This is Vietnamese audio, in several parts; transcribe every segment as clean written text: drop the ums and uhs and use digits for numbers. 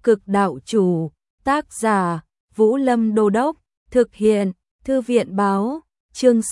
Cực đạo chủ, tác giả, Vũ Lâm Đô Đốc, thực hiện, Thư viện báo, chương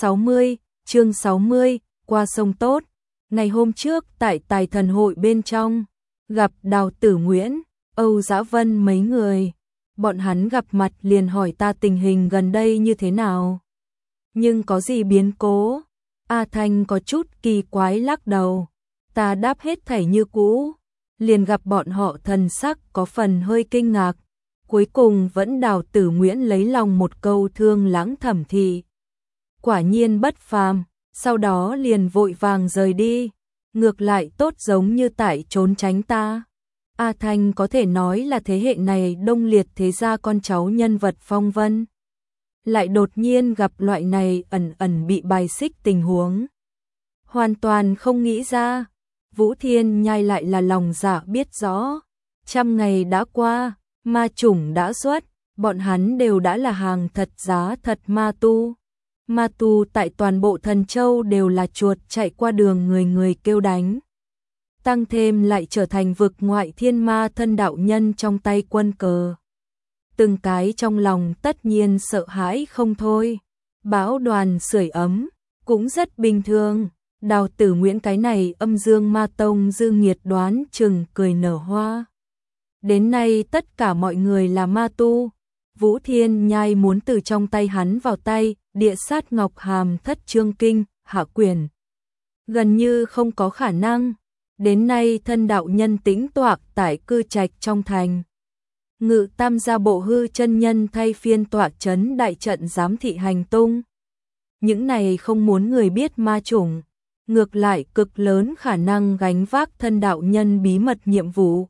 60, qua sông tốt. Ngày hôm trước tại Tài Thần hội bên trong, gặp Đào Tử Nguyễn, Âu Dã Vân mấy người. Bọn hắn gặp mặt liền hỏi ta tình hình gần đây như thế nào. Nhưng có gì biến cố? A Thanh có chút kỳ quái lắc đầu. Ta đáp hết thảy như cũ. Liền gặp bọn họ thần sắc có phần hơi kinh ngạc. Cuối cùng vẫn Đào Tử Nguyễn lấy lòng một câu thương lãng thẩm thị. Quả nhiên bất phàm, sau đó liền vội vàng rời đi. Ngược lại tốt giống như tại trốn tránh ta. A Thanh có thể nói là thế hệ này đông liệt thế gia con cháu nhân vật phong vân. Lại đột nhiên gặp loại này ẩn ẩn bị bài xích tình huống. Hoàn toàn không nghĩ ra. Vũ Thiên Nhai lại là lòng dạ biết rõ. 100 ngày đã qua, ma chủng đã xuất, bọn hắn đều đã là hàng thật giá thật ma tu. Ma tu tại toàn bộ Thần Châu đều là chuột chạy qua đường người người kêu đánh. Tăng thêm lại trở thành vực ngoại thiên ma thân đạo nhân trong tay quân cờ. Từng cái trong lòng tất nhiên sợ hãi không thôi. Bão đoàn sưởi ấm, cũng rất bình thường. Đào Tử Nguyễn cái này âm dương ma tông dư nghiệt đoán chừng cười nở hoa. Đến nay tất cả mọi người là ma tu. Vũ Thiên Nhai muốn từ trong tay hắn vào tay, địa sát ngọc hàm thất chương kinh, hạ quyền. Gần như không có khả năng. Đến nay thân đạo nhân tĩnh toạc tại cư trạch trong thành. Ngự tam gia bộ hư chân nhân thay phiên tọa chấn đại trận giám thị hành tung. Những này không muốn người biết ma chủng. Ngược lại cực lớn khả năng gánh vác thân đạo nhân bí mật nhiệm vụ.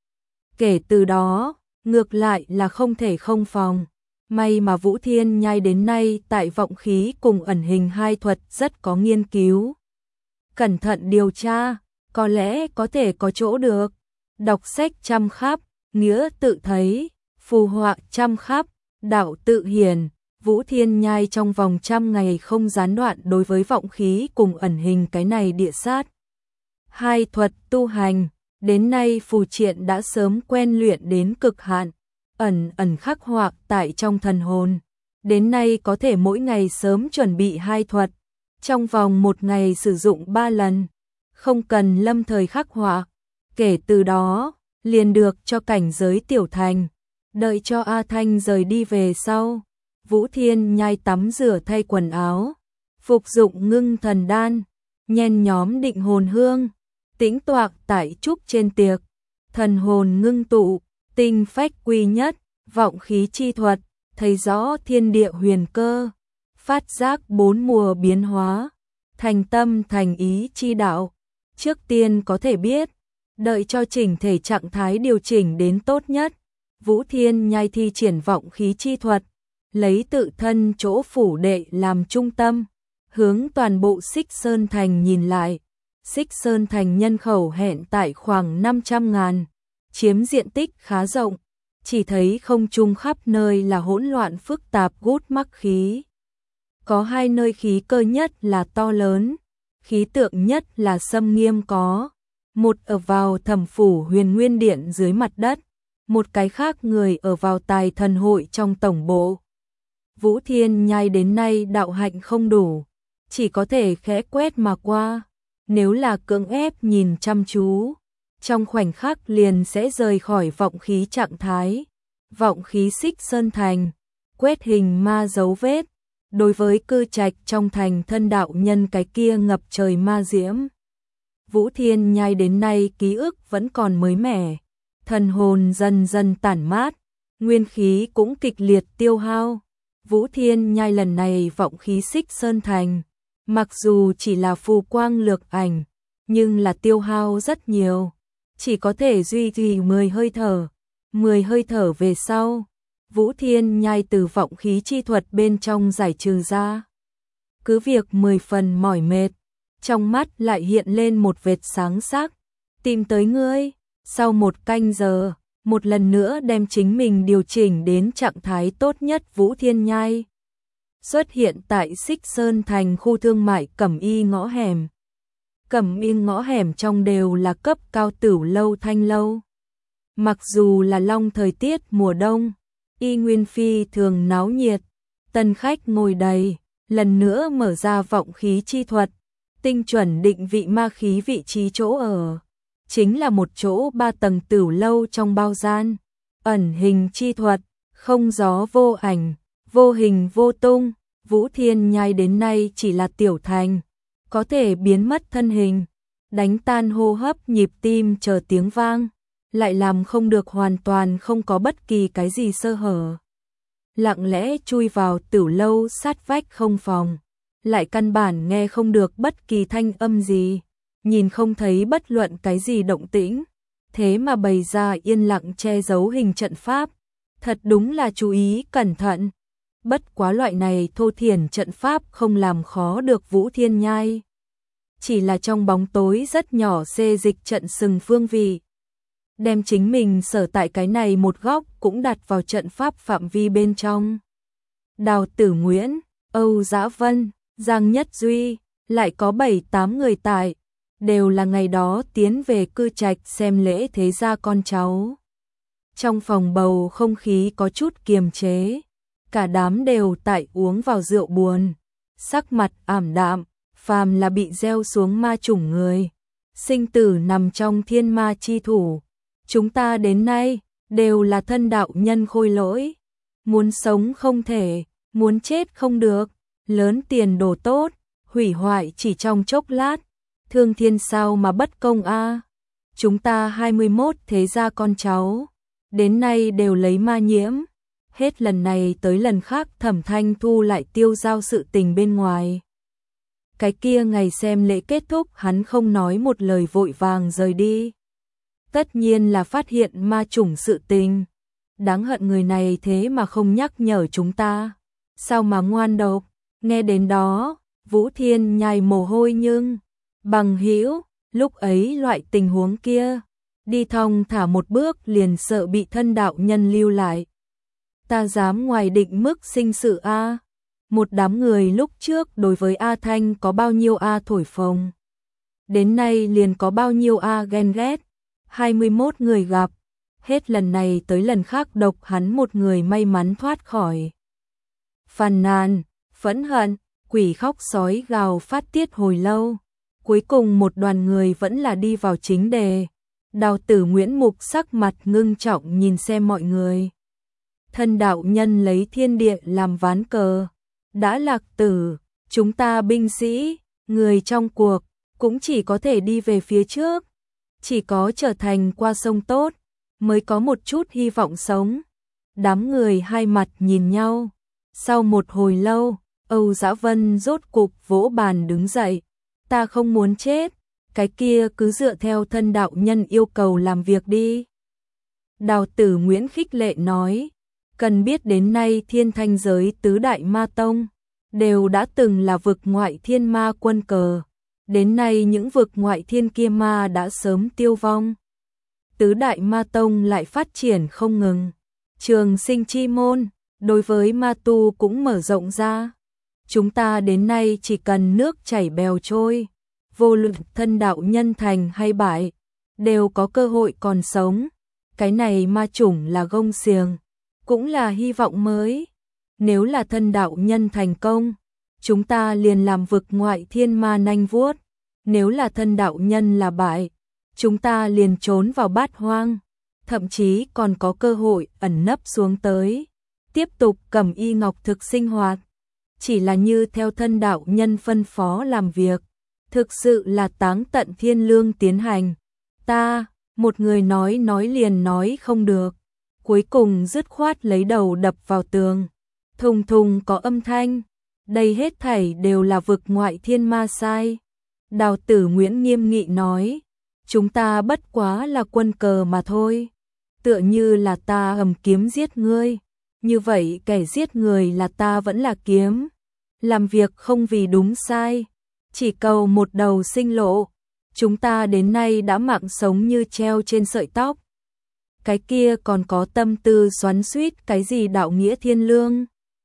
Kể từ đó, ngược lại là không thể không phòng. May mà Vũ Thiên Nhai đến nay tại vọng khí cùng ẩn hình hai thuật rất có nghiên cứu. Cẩn thận điều tra, có lẽ có thể có chỗ được. Đọc sách chăm khắp, nghĩa tự thấy, phù họa chăm khắp, đạo tự hiển. Vũ Thiên Nhai trong vòng 100 ngày không gián đoạn đối với vọng khí cùng ẩn hình cái này địa sát. Hai thuật tu hành, đến nay phù triện đã sớm quen luyện đến cực hạn, ẩn khắc họa tại trong thần hồn. Đến nay có thể mỗi ngày sớm chuẩn bị hai thuật, trong vòng một ngày sử dụng 3 lần, không cần lâm thời khắc họa. Kể từ đó, liền được cho cảnh giới tiểu thành. Đợi cho A Thanh rời đi về sau. Vũ Thiên Nhai tắm rửa thay quần áo, phục dụng ngưng thần đan, nhen nhóm định hồn hương, tĩnh toạc tại trúc trên tiệc, thần hồn ngưng tụ, tinh phách quy nhất, vọng khí chi thuật, thấy rõ thiên địa huyền cơ, phát giác 4 mùa biến hóa, thành tâm thành ý chi đạo. Trước tiên có thể biết, đợi cho chỉnh thể trạng thái điều chỉnh đến tốt nhất, Vũ Thiên Nhai thi triển vọng khí chi thuật. Lấy tự thân chỗ phủ đệ làm trung tâm, hướng toàn bộ Xích Sơn Thành nhìn lại. Xích Sơn Thành nhân khẩu hẹn tại khoảng 500.000, chiếm diện tích khá rộng, chỉ thấy không trung khắp nơi là hỗn loạn phức tạp gút mắc khí. Có hai nơi khí cơ nhất là to lớn, khí tượng nhất là xâm nghiêm có. Một ở vào Thẩm phủ Huyền Nguyên Điện dưới mặt đất, một cái khác người ở vào Tài Thần hội trong tổng bộ. Vũ Thiên Nhai đến nay đạo hạnh không đủ, chỉ có thể khẽ quét mà qua. Nếu là cưỡng ép nhìn chăm chú, trong khoảnh khắc liền sẽ rời khỏi vọng khí trạng thái. Vọng khí Xích Sơn Thành, quét hình ma dấu vết, đối với cư trạch trong thành thân đạo nhân cái kia ngập trời ma diễm. Vũ Thiên Nhai đến nay ký ức vẫn còn mới mẻ, thần hồn dần dần tản mát, nguyên khí cũng kịch liệt tiêu hao. Vũ Thiên Nhai lần này vọng khí Xích Sơn Thành, mặc dù chỉ là phù quang lược ảnh, nhưng là tiêu hao rất nhiều, chỉ có thể duy trì 10 hơi thở. 10 hơi thở về sau, Vũ Thiên Nhai từ vọng khí chi thuật bên trong giải trừ ra. Cứ việc 10 phần mỏi mệt, trong mắt lại hiện lên một vệt sáng sắc, tìm tới ngươi. Sau 1 canh giờ, một lần nữa đem chính mình điều chỉnh đến trạng thái tốt nhất. Vũ Thiên Nhai xuất hiện tại Xích Sơn Thành khu thương mại Cẩm Y ngõ hẻm. Cẩm Y ngõ hẻm trong đều là cấp cao Tửu lâu Thanh lâu. Mặc dù là long thời tiết mùa đông, y nguyên phi thường náo nhiệt, tân khách ngồi đầy, lần nữa mở ra vọng khí chi thuật, tinh chuẩn định vị ma khí vị trí chỗ ở. Chính là một chỗ 3 tầng tửu lâu trong bao gian, ẩn hình chi thuật, không gió vô ảnh, vô hình vô tung, Vũ Thiên Nhai đến nay chỉ là tiểu thành, có thể biến mất thân hình, đánh tan hô hấp nhịp tim chờ tiếng vang, lại làm không được hoàn toàn không có bất kỳ cái gì sơ hở. Lặng lẽ chui vào tửu lâu sát vách không phòng, lại căn bản nghe không được bất kỳ thanh âm gì, nhìn không thấy bất luận cái gì động tĩnh, thế mà bày ra yên lặng che giấu hình trận pháp, thật đúng là chú ý cẩn thận. Bất quá loại này thô thiển trận pháp không làm khó được Vũ Thiên Nhai, chỉ là trong bóng tối rất nhỏ xê dịch trận sừng phương vị, đem chính mình sở tại cái này một góc cũng đặt vào trận pháp phạm vi bên trong. Đào Tử Nguyễn, Âu Dã Vân, Giang Nhất Duy, lại có 7-8 người tại, đều là ngày đó tiến về cư trạch xem lễ thế gia con cháu. Trong phòng bầu không khí có chút kiềm chế, cả đám đều tại uống vào rượu buồn, sắc mặt ảm đạm, phàm là bị gieo xuống ma chủng người, sinh tử nằm trong thiên ma chi thủ. Chúng ta đến nay đều là thân đạo nhân khôi lỗi, muốn sống không thể, muốn chết không được, lớn tiền đồ tốt, hủy hoại chỉ trong chốc lát, thương thiên sao mà bất công a. Chúng ta 21 thế gia con cháu, đến nay đều lấy ma nhiễm, hết lần này tới lần khác Thẩm Thanh Thu lại tiêu giao sự tình bên ngoài. Cái kia ngày xem lễ kết thúc hắn không nói một lời vội vàng rời đi. Tất nhiên là phát hiện ma chủng sự tình. Đáng hận người này thế mà không nhắc nhở chúng ta. Sao mà ngoan độc, nghe đến đó, Vũ Thiên Nhai mồ hôi nhưng bằng hữu, lúc ấy loại tình huống kia, đi thong thả một bước liền sợ bị thân đạo nhân lưu lại. Ta dám ngoài định mức sinh sự a. Một đám người lúc trước đối với A Thanh có bao nhiêu A thổi phồng, đến nay liền có bao nhiêu A ghen ghét. 21 người gặp, hết lần này tới lần khác độc hắn một người may mắn thoát khỏi. Phàn nàn, phẫn hận, quỷ khóc sói gào phát tiết hồi lâu, cuối cùng một đoàn người vẫn là đi vào chính đề. Đào Tử Nguyễn Mục sắc mặt ngưng trọng nhìn xem mọi người. Thân đạo nhân lấy thiên địa làm ván cờ, đã lạc tử, chúng ta binh sĩ, người trong cuộc, cũng chỉ có thể đi về phía trước. Chỉ có trở thành qua sông tốt, mới có một chút hy vọng sống. Đám người hai mặt nhìn nhau. Sau một hồi lâu, Âu Dã Vân rốt cục vỗ bàn đứng dậy. Ta không muốn chết, cái kia cứ dựa theo thân đạo nhân yêu cầu làm việc đi. Đào Tử Nguyễn khích lệ nói, cần biết đến nay thiên thanh giới tứ đại ma tông, đều đã từng là vực ngoại thiên ma quân cờ. Đến nay những vực ngoại thiên kia ma đã sớm tiêu vong. Tứ đại ma tông lại phát triển không ngừng. Trường sinh chi môn, đối với ma tu cũng mở rộng ra. Chúng ta đến nay chỉ cần nước chảy bèo trôi, vô luận thân đạo nhân thành hay bại, đều có cơ hội còn sống. Cái này ma chủng là gông xiềng, cũng là hy vọng mới. Nếu là thân đạo nhân thành công, chúng ta liền làm vực ngoại thiên ma nanh vuốt. Nếu là thân đạo nhân là bại, chúng ta liền trốn vào bát hoang, thậm chí còn có cơ hội ẩn nấp xuống tới, tiếp tục cầm y ngọc thực sinh hoạt. Chỉ là như theo thân đạo nhân phân phó làm việc, thực sự là táng tận thiên lương tiến hành. Ta, một người nói liền nói không được, cuối cùng dứt khoát lấy đầu đập vào tường, thùng thùng có âm thanh. Đây hết thảy đều là vực ngoại thiên ma sai. Đào Tử Nguyễn nghiêm nghị nói, chúng ta bất quá là quân cờ mà thôi. Tựa như là ta cầm kiếm giết ngươi, như vậy kẻ giết người là ta vẫn là kiếm. Làm việc không vì đúng sai, chỉ cầu một đầu sinh lộ. Chúng ta đến nay đã mạng sống như treo trên sợi tóc. Cái kia còn có tâm tư xoắn xuýt cái gì đạo nghĩa thiên lương.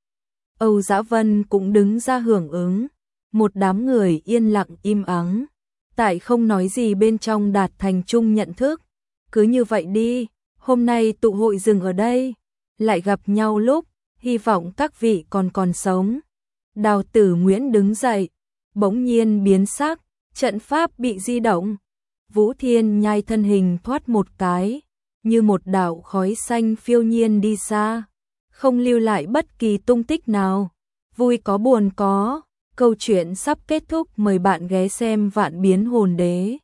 Âu Dã Vân cũng đứng ra hưởng ứng. Một đám người yên lặng im ắng, tại không nói gì bên trong đạt thành chung nhận thức. Cứ như vậy đi, Hôm nay tụ hội dừng ở đây, lại gặp nhau lúc, hy vọng các vị còn sống. Đào Tử Nguyễn đứng dậy, bỗng nhiên biến sắc, trận pháp bị di động. Vũ Thiên Nhai thân hình thoát một cái, như một đạo khói xanh phiêu nhiên đi xa, không lưu lại bất kỳ tung tích nào. Vui có buồn có, câu chuyện sắp kết thúc, mời bạn ghé xem Vạn Biến Hồn Đế.